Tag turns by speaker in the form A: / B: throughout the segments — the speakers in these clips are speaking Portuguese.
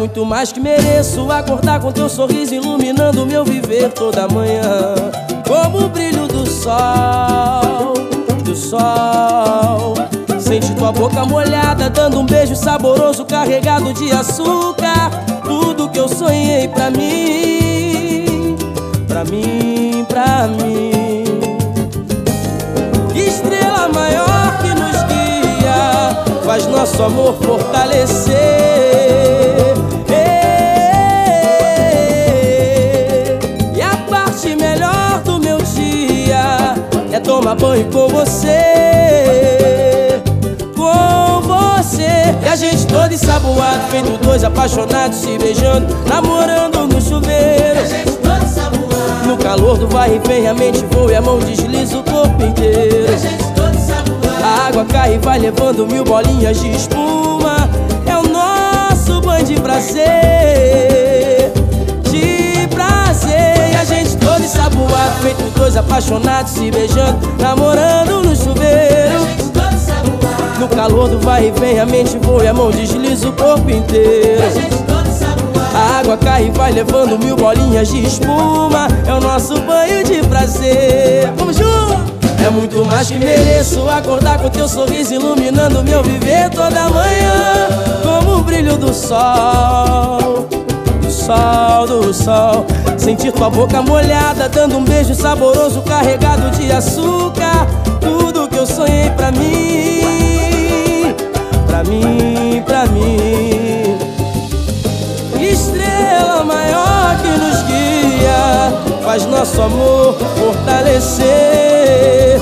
A: muito mais que mereço acordar com teu sorriso iluminando o meu viver toda manhã, como o brilho do sol, do sol. Sente tua boca molhada, dando um beijo saboroso carregado de açúcar. Tudo que eu sonhei pra mim, pra mim, pra mim. Estrela maior que nos guia, faz nosso amor fortalecer. E a parte melhor do meu dia é tomar banho com você, com você. E a gente todo ensaboado, feito dois apaixonados, se beijando, namorando no chuveiro. No calor do vai e vem, a mente voa e a mão desliza o corpo inteiro. A água cai e vai levando mil bolinhas de espuma. É o nosso banho de prazer, de prazer. E a gente todo ensaboado, feito dois apaixonados, se beijando, namorando no chuveiro. No calor do vai e vem, a mente voa e a mão desliza o corpo inteiro. A água cai e vai levando mil bolinhas de espuma. É o nosso banho de prazer. Vamos junto! É muito mais que mereço acordar com teu sorriso iluminando meu viver toda manhã, como o brilho do sol, do sol, do sol. Sentir tua boca molhada, dando um beijo saboroso carregado de açúcar. Tudo que eu sonhei pra mim, pra mim, pra mim. Estrela maior que nos guia, faz nosso amor fortalecer,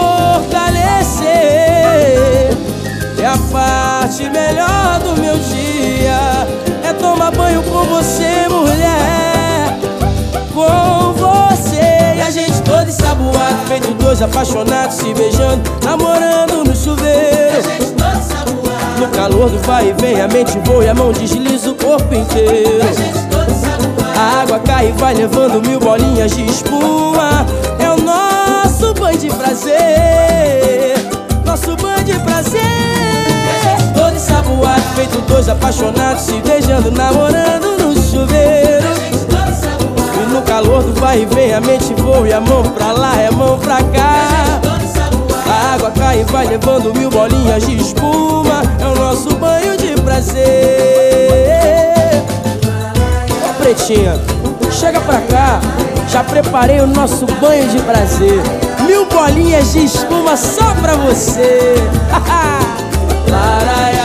A: fortalecer. E a parte melhor do meu dia é tomar banho com você, mulher, com você. E a gente todo ensaboado, feito dois apaixonados, se beijando, namorando no chuveiro. No calor do vai e vem, a mente voa e a mão desliza o corpo inteiro. A água cai e vai levando mil bolinhas de espuma. É o nosso banho de prazer, nosso banho de prazer. Todo ensaboado, feito dois apaixonados, se beijando, namorando no chuveiro. E no calor do vai e vem, a mente voa e a mão pra lá é a mão pra cá. A água cai e vai levando mil bolinhas de espuma. É o nosso banho de prazer. Ó, pretinha, chega pra cá, já preparei o nosso banho de prazer. Mil bolinhas de espuma só pra você. Laraia.